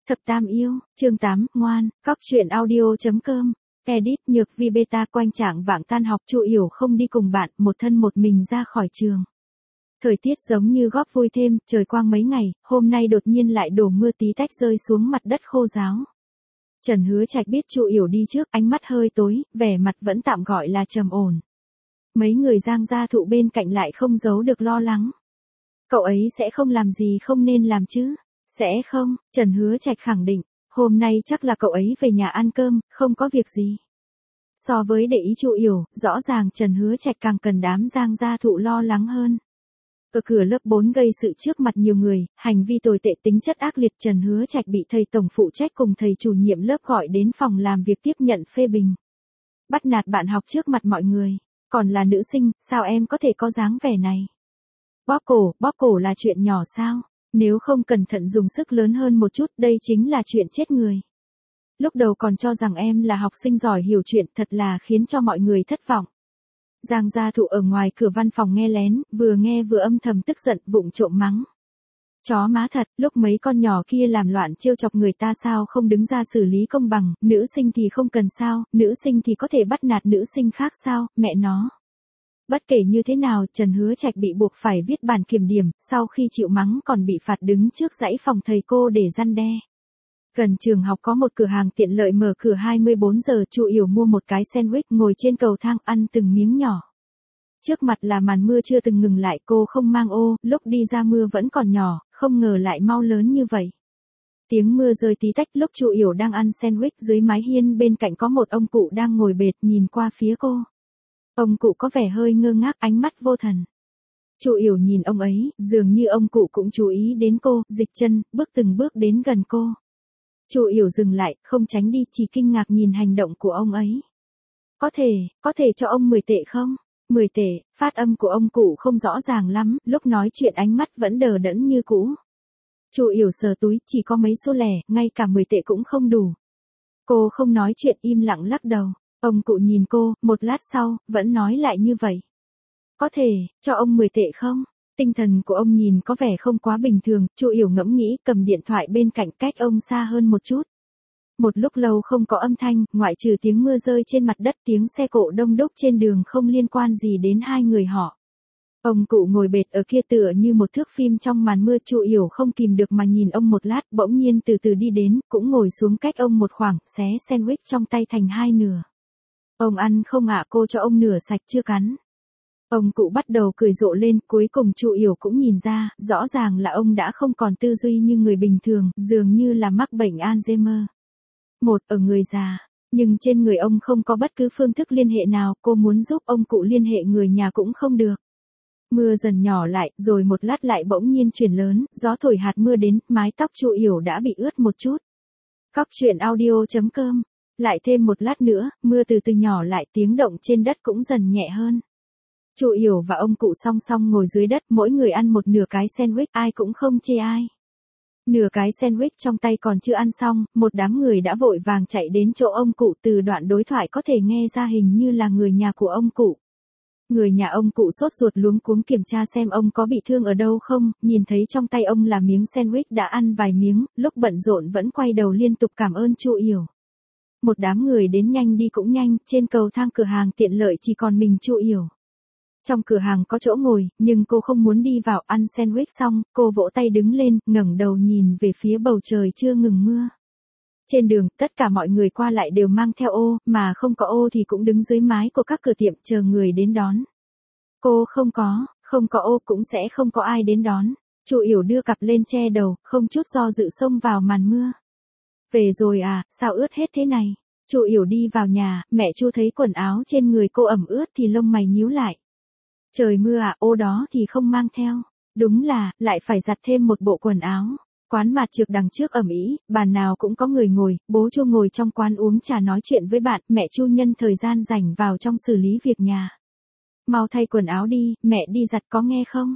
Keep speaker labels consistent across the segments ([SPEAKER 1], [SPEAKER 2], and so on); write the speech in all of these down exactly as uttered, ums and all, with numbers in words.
[SPEAKER 1] Thập Tam Yêu, chương tám, ngoan, cóc truyện audio.com, edit Nhược Vi beta. Quanh trạng vạng tan học, Chu Yểu không đi cùng bạn, một thân một mình ra khỏi trường. Thời tiết giống như góp vui thêm, trời quang mấy ngày, hôm nay đột nhiên lại đổ mưa tí tách rơi xuống mặt đất khô ráo. Trần Hứa Trạch biết Chu Yểu đi trước, ánh mắt hơi tối, vẻ mặt vẫn tạm gọi là trầm ổn. Mấy người Giang gia thụ bên cạnh lại không giấu được lo lắng. Cậu ấy sẽ không làm gì không nên làm chứ? Sẽ không, Trần Hứa Trạch khẳng định, hôm nay chắc là cậu ấy về nhà ăn cơm, không có việc gì. So với để ý Chu Yểu, rõ ràng Trần Hứa Trạch càng cần đám Giang gia thụ lo lắng hơn. Ở cửa lớp bốn gây sự trước mặt nhiều người, hành vi tồi tệ tính chất ác liệt, Trần Hứa Trạch bị thầy tổng phụ trách cùng thầy chủ nhiệm lớp gọi đến phòng làm việc tiếp nhận phê bình. Bắt nạt bạn học trước mặt mọi người, còn là nữ sinh, sao em có thể có dáng vẻ này? Bóp cổ, bóp cổ là chuyện nhỏ sao? Nếu không cẩn thận dùng sức lớn hơn một chút, đây chính là chuyện chết người. Lúc đầu còn cho rằng em là học sinh giỏi hiểu chuyện, thật là khiến cho mọi người thất vọng. Giang gia thụ ở ngoài cửa văn phòng nghe lén, vừa nghe vừa âm thầm tức giận, vụng trộm mắng. Chó má thật, lúc mấy con nhỏ kia làm loạn trêu chọc người ta sao không đứng ra xử lý công bằng, nữ sinh thì không cần sao, nữ sinh thì có thể bắt nạt nữ sinh khác sao, mẹ nó. Bất kể như thế nào, Trần Hứa Trạch bị buộc phải viết bản kiểm điểm, sau khi chịu mắng còn bị phạt đứng trước dãy phòng thầy cô để răn đe. Gần trường học có một cửa hàng tiện lợi mở cửa hai mươi bốn giờ, Chu Yểu mua một cái sandwich ngồi trên cầu thang ăn từng miếng nhỏ. Trước mặt là màn mưa chưa từng ngừng lại, cô không mang ô, lúc đi ra mưa vẫn còn nhỏ, không ngờ lại mau lớn như vậy. Tiếng mưa rơi tí tách, lúc Chu Yểu đang ăn sandwich dưới mái hiên bên cạnh có một ông cụ đang ngồi bệt nhìn qua phía cô. Ông cụ có vẻ hơi ngơ ngác, ánh mắt vô thần. Chu Yểu nhìn ông ấy, dường như ông cụ cũng chú ý đến cô, dịch chân, bước từng bước đến gần cô. Chu Yểu dừng lại, không tránh đi, chỉ kinh ngạc nhìn hành động của ông ấy. Có thể, có thể cho ông mười tệ không? mười tệ, phát âm của ông cụ không rõ ràng lắm, lúc nói chuyện ánh mắt vẫn đờ đẫn như cũ. Chu Yểu sờ túi, chỉ có mấy xu lẻ, ngay cả mười tệ cũng không đủ. Cô không nói chuyện, im lặng lắc đầu. Ông cụ nhìn cô, một lát sau, vẫn nói lại như vậy. Có thể, cho ông mười tệ không? Tinh thần của ông nhìn có vẻ không quá bình thường, Chu Yểu ngẫm nghĩ, cầm điện thoại bên cạnh cách ông xa hơn một chút. Một lúc lâu không có âm thanh, ngoại trừ tiếng mưa rơi trên mặt đất, tiếng xe cộ đông đúc trên đường không liên quan gì đến hai người họ. Ông cụ ngồi bệt ở kia tựa như một thước phim trong màn mưa, Chu Yểu không kìm được mà nhìn ông một lát, bỗng nhiên từ từ đi đến, cũng ngồi xuống cách ông một khoảng, xé sandwich trong tay thành hai nửa. Ông ăn không ạ? Cô cho ông nửa sạch chưa cắn. Ông cụ bắt đầu cười rộ lên, cuối cùng Chu Yểu cũng nhìn ra, rõ ràng là ông đã không còn tư duy như người bình thường, dường như là mắc bệnh Alzheimer. Một, ở người già, nhưng trên người ông không có bất cứ phương thức liên hệ nào, cô muốn giúp ông cụ liên hệ người nhà cũng không được. Mưa dần nhỏ lại, rồi một lát lại bỗng nhiên chuyển lớn, gió thổi hạt mưa đến, mái tóc Chu Yểu đã bị ướt một chút. Cóc truyện audio.com. Lại thêm một lát nữa, mưa từ từ nhỏ lại, tiếng động trên đất cũng dần nhẹ hơn. Chu Yểu và ông cụ song song ngồi dưới đất, mỗi người ăn một nửa cái sandwich, ai cũng không chê ai. Nửa cái sandwich trong tay còn chưa ăn xong, một đám người đã vội vàng chạy đến chỗ ông cụ, từ đoạn đối thoại có thể nghe ra hình như là người nhà của ông cụ. Người nhà ông cụ sốt ruột luống cuống kiểm tra xem ông có bị thương ở đâu không, nhìn thấy trong tay ông là miếng sandwich đã ăn vài miếng, lúc bận rộn vẫn quay đầu liên tục cảm ơn Chu Yểu. Một đám người đến nhanh đi cũng nhanh, trên cầu thang cửa hàng tiện lợi chỉ còn mình Chu Yểu. Trong cửa hàng có chỗ ngồi, nhưng cô không muốn đi vào, ăn sandwich xong, cô vỗ tay đứng lên, ngẩng đầu nhìn về phía bầu trời chưa ngừng mưa. Trên đường, tất cả mọi người qua lại đều mang theo ô, mà không có ô thì cũng đứng dưới mái của các cửa tiệm chờ người đến đón. Cô không có, không có ô cũng sẽ không có ai đến đón. Chu Yểu đưa cặp lên che đầu, không chút do dự xông vào màn mưa. Về rồi à, sao ướt hết thế này? Chu Yểu đi vào nhà, mẹ Chu thấy quần áo trên người cô ẩm ướt thì lông mày nhíu lại. Trời mưa à, ô đó thì không mang theo. Đúng là, lại phải giặt thêm một bộ quần áo. Quán mạt trược đằng trước ầm ĩ, bàn nào cũng có người ngồi, bố Chu ngồi trong quán uống trà nói chuyện với bạn, mẹ Chu nhân thời gian rảnh vào trong xử lý việc nhà. Mau thay quần áo đi, mẹ đi giặt có nghe không?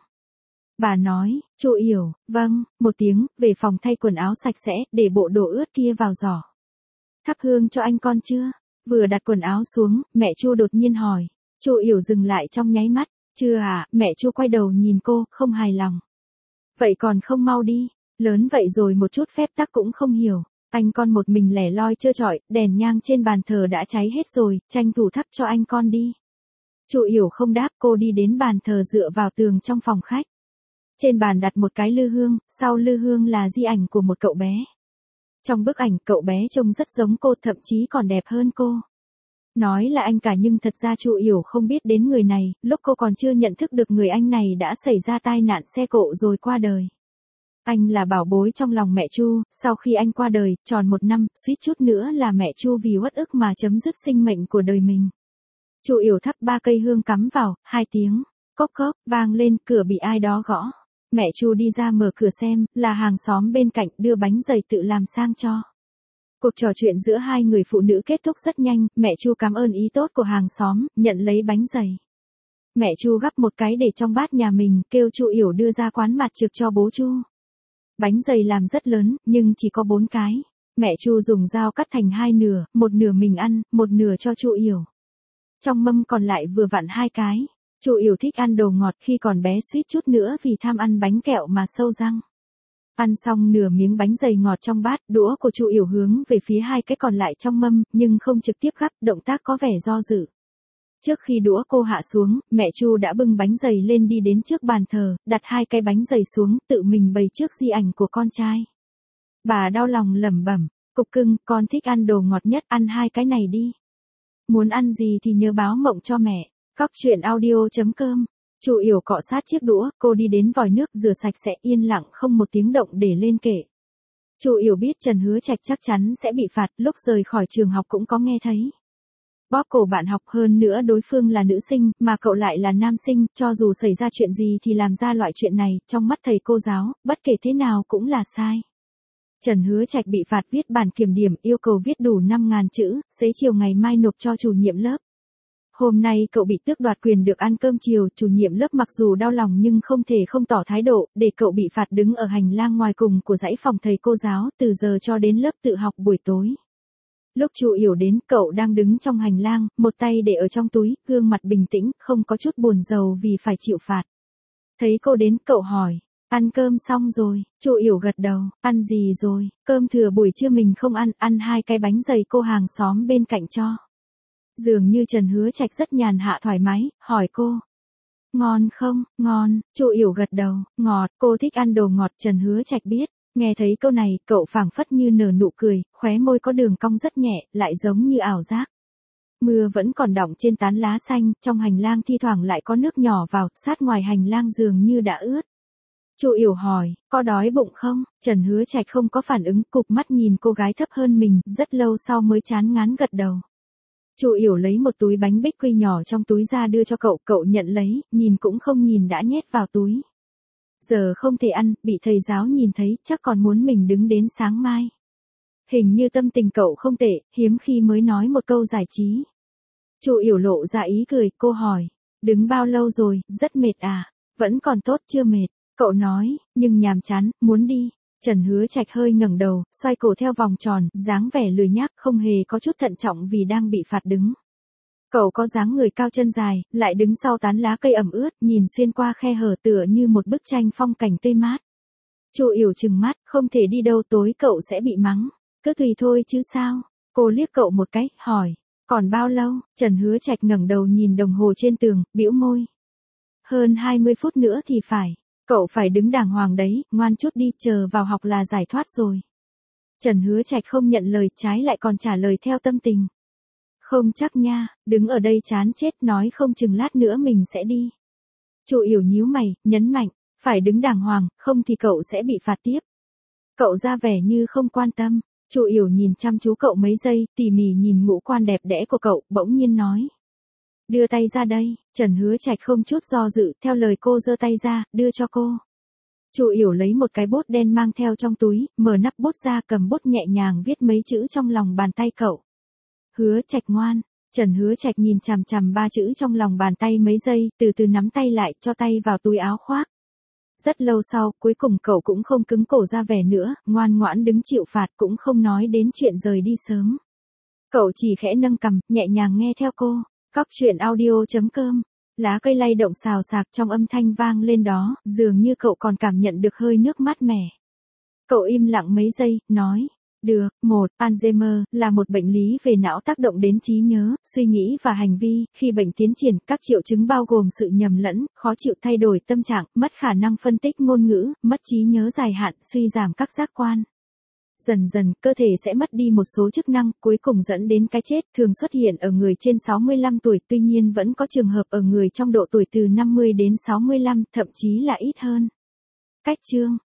[SPEAKER 1] Bà nói. Chu Yểu, vâng, một tiếng, về phòng thay quần áo sạch sẽ, để bộ đồ ướt kia vào giỏ. Thắp hương cho anh con chưa? Vừa đặt quần áo xuống, mẹ Chu đột nhiên hỏi. Chu Yểu dừng lại trong nháy mắt. Chưa à, mẹ Chu quay đầu nhìn cô, không hài lòng. Vậy còn không mau đi. Lớn vậy rồi một chút phép tắc cũng không hiểu. Anh con một mình lẻ loi trơ trọi, đèn nhang trên bàn thờ đã cháy hết rồi, tranh thủ thắp cho anh con đi. Chu Yểu không đáp, cô đi đến bàn thờ dựa vào tường trong phòng khách. Trên bàn đặt một cái lư hương, sau lư hương là di ảnh của một cậu bé. Trong bức ảnh cậu bé trông rất giống cô, thậm chí còn đẹp hơn cô. Nói là anh cả nhưng thật ra Chu Yểu không biết đến người này, lúc cô còn chưa nhận thức được người anh này đã xảy ra tai nạn xe cộ rồi qua đời. Anh là bảo bối trong lòng mẹ Chu, sau khi anh qua đời, tròn một năm, suýt chút nữa là mẹ Chu vì uất ức mà chấm dứt sinh mệnh của đời mình. Chu Yểu thắp ba cây hương cắm vào, hai tiếng, cốc cốc, vang lên, cửa bị ai đó gõ. Mẹ Chu đi ra mở cửa xem, là hàng xóm bên cạnh đưa bánh dày tự làm sang cho. Cuộc trò chuyện giữa hai người phụ nữ kết thúc rất nhanh, mẹ Chu cảm ơn ý tốt của hàng xóm, nhận lấy bánh dày. Mẹ Chu gắp một cái để trong bát nhà mình, kêu Chu Yểu đưa ra quán mặt trực cho bố Chu. Bánh dày làm rất lớn, nhưng chỉ có bốn cái. Mẹ Chu dùng dao cắt thành hai nửa, một nửa mình ăn, một nửa cho Chu Yểu. Trong mâm còn lại vừa vặn hai cái. Chu Yểu thích ăn đồ ngọt, khi còn bé suýt chút nữa vì tham ăn bánh kẹo mà sâu răng. Ăn xong nửa miếng bánh dày ngọt trong bát, đũa của Chu Yểu hướng về phía hai cái còn lại trong mâm, nhưng không trực tiếp gắp, động tác có vẻ do dự. Trước khi đũa cô hạ xuống, mẹ Chu đã bưng bánh dày lên đi đến trước bàn thờ, đặt hai cái bánh dày xuống, tự mình bày trước di ảnh của con trai. Bà đau lòng lẩm bẩm, cục cưng, con thích ăn đồ ngọt nhất, ăn hai cái này đi. Muốn ăn gì thì nhớ báo mộng cho mẹ. Cóc truyện audio chấm com. Chu Yểu cọ sát chiếc đũa, cô đi đến vòi nước rửa sạch sẽ, yên lặng không một tiếng động để lên kệ. Chu Yểu biết Trần Hứa Trạch chắc chắn sẽ bị phạt, lúc rời khỏi trường học cũng có nghe thấy. Bóp cổ bạn học, hơn nữa đối phương là nữ sinh, mà cậu lại là nam sinh, cho dù xảy ra chuyện gì thì làm ra loại chuyện này, trong mắt thầy cô giáo, bất kể thế nào cũng là sai. Trần Hứa Trạch bị phạt viết bản kiểm điểm, yêu cầu viết đủ năm nghìn chữ, xế chiều ngày mai nộp cho chủ nhiệm lớp. Hôm nay cậu bị tước đoạt quyền được ăn cơm chiều, chủ nhiệm lớp mặc dù đau lòng nhưng không thể không tỏ thái độ, để cậu bị phạt đứng ở hành lang ngoài cùng của dãy phòng thầy cô giáo, từ giờ cho đến lớp tự học buổi tối. Lúc Chu Yểu đến, cậu đang đứng trong hành lang, một tay để ở trong túi, gương mặt bình tĩnh, không có chút buồn rầu vì phải chịu phạt. Thấy cô đến, cậu hỏi, ăn cơm xong rồi? Chu Yểu gật đầu, ăn gì rồi? Cơm thừa buổi trưa mình không ăn, ăn hai cái bánh dày cô hàng xóm bên cạnh cho. Dường như Trần Hứa Trạch rất nhàn hạ thoải mái, hỏi cô. Ngon không? Ngon. Chu Yểu gật đầu, ngọt, cô thích ăn đồ ngọt. Trần Hứa Trạch biết. Nghe thấy câu này, cậu phảng phất như nở nụ cười, khóe môi có đường cong rất nhẹ, lại giống như ảo giác. Mưa vẫn còn đọng trên tán lá xanh, trong hành lang thi thoảng lại có nước nhỏ vào, sát ngoài hành lang dường như đã ướt. Chu Yểu hỏi, có đói bụng không? Trần Hứa Trạch không có phản ứng, cụp mắt nhìn cô gái thấp hơn mình, rất lâu sau mới chán ngán gật đầu. Chu Yểu lấy một túi bánh bích quy nhỏ trong túi ra đưa cho cậu, cậu nhận lấy, nhìn cũng không nhìn đã nhét vào túi. Giờ không thể ăn, bị thầy giáo nhìn thấy, chắc còn muốn mình đứng đến sáng mai. Hình như tâm tình cậu không tệ, hiếm khi mới nói một câu giải trí. Chu Yểu lộ ra ý cười, cô hỏi, đứng bao lâu rồi, rất mệt à? Vẫn còn tốt, chưa mệt. Cậu nói, nhưng nhàm chán, muốn đi. Trần Hứa Trạch hơi ngẩng đầu, xoay cổ theo vòng tròn, dáng vẻ lười nhác, không hề có chút thận trọng vì đang bị phạt đứng. Cậu có dáng người cao chân dài, lại đứng sau tán lá cây ẩm ướt, nhìn xuyên qua khe hở tựa như một bức tranh phong cảnh tươi mát. Chu Yểu trừng mắt, không thể đi đâu, tối cậu sẽ bị mắng. Cứ tùy thôi chứ sao? Cô liếc cậu một cái, hỏi, còn bao lâu? Trần Hứa Trạch ngẩng đầu nhìn đồng hồ trên tường, bĩu môi. Hơn hai mươi phút nữa thì phải. Cậu phải đứng đàng hoàng đấy, ngoan chút đi, chờ vào học là giải thoát rồi. Trần Hứa Trạch không nhận lời, trái lại còn trả lời theo tâm tình. Không chắc nha, đứng ở đây chán chết, nói không chừng lát nữa mình sẽ đi. Chu Yểu nhíu mày, nhấn mạnh, phải đứng đàng hoàng, không thì cậu sẽ bị phạt tiếp. Cậu ra vẻ như không quan tâm. Chu Yểu nhìn chăm chú cậu mấy giây, tỉ mỉ nhìn ngũ quan đẹp đẽ của cậu, bỗng nhiên nói. Đưa tay ra đây. Trần Hứa Trạch không chút do dự, theo lời cô giơ tay ra, đưa cho cô. Chu Yểu lấy một cái bút đen mang theo trong túi, mở nắp bút ra, cầm bút nhẹ nhàng viết mấy chữ trong lòng bàn tay cậu. Hứa Trạch ngoan. Trần Hứa Trạch nhìn chằm chằm ba chữ trong lòng bàn tay mấy giây, từ từ nắm tay lại, cho tay vào túi áo khoác. Rất lâu sau, cuối cùng cậu cũng không cứng cổ ra vẻ nữa, ngoan ngoãn đứng chịu phạt, cũng không nói đến chuyện rời đi sớm. Cậu chỉ khẽ nâng cằm, nhẹ nhàng nghe theo cô. Cóc truyện audio chấm com. Lá cây lay động xào xạc, trong âm thanh vang lên đó, dường như cậu còn cảm nhận được hơi nước mát mẻ. Cậu im lặng mấy giây, nói. Được, một, Alzheimer là một bệnh lý về não tác động đến trí nhớ, suy nghĩ và hành vi. Khi bệnh tiến triển, các triệu chứng bao gồm sự nhầm lẫn, khó chịu thay đổi tâm trạng, mất khả năng phân tích ngôn ngữ, mất trí nhớ dài hạn, suy giảm các giác quan. Dần dần, cơ thể sẽ mất đi một số chức năng, cuối cùng dẫn đến cái chết, thường xuất hiện ở người trên sáu mươi lăm tuổi, tuy nhiên vẫn có trường hợp ở người trong độ tuổi từ năm mươi đến sáu mươi lăm, thậm chí là ít hơn. Cách chương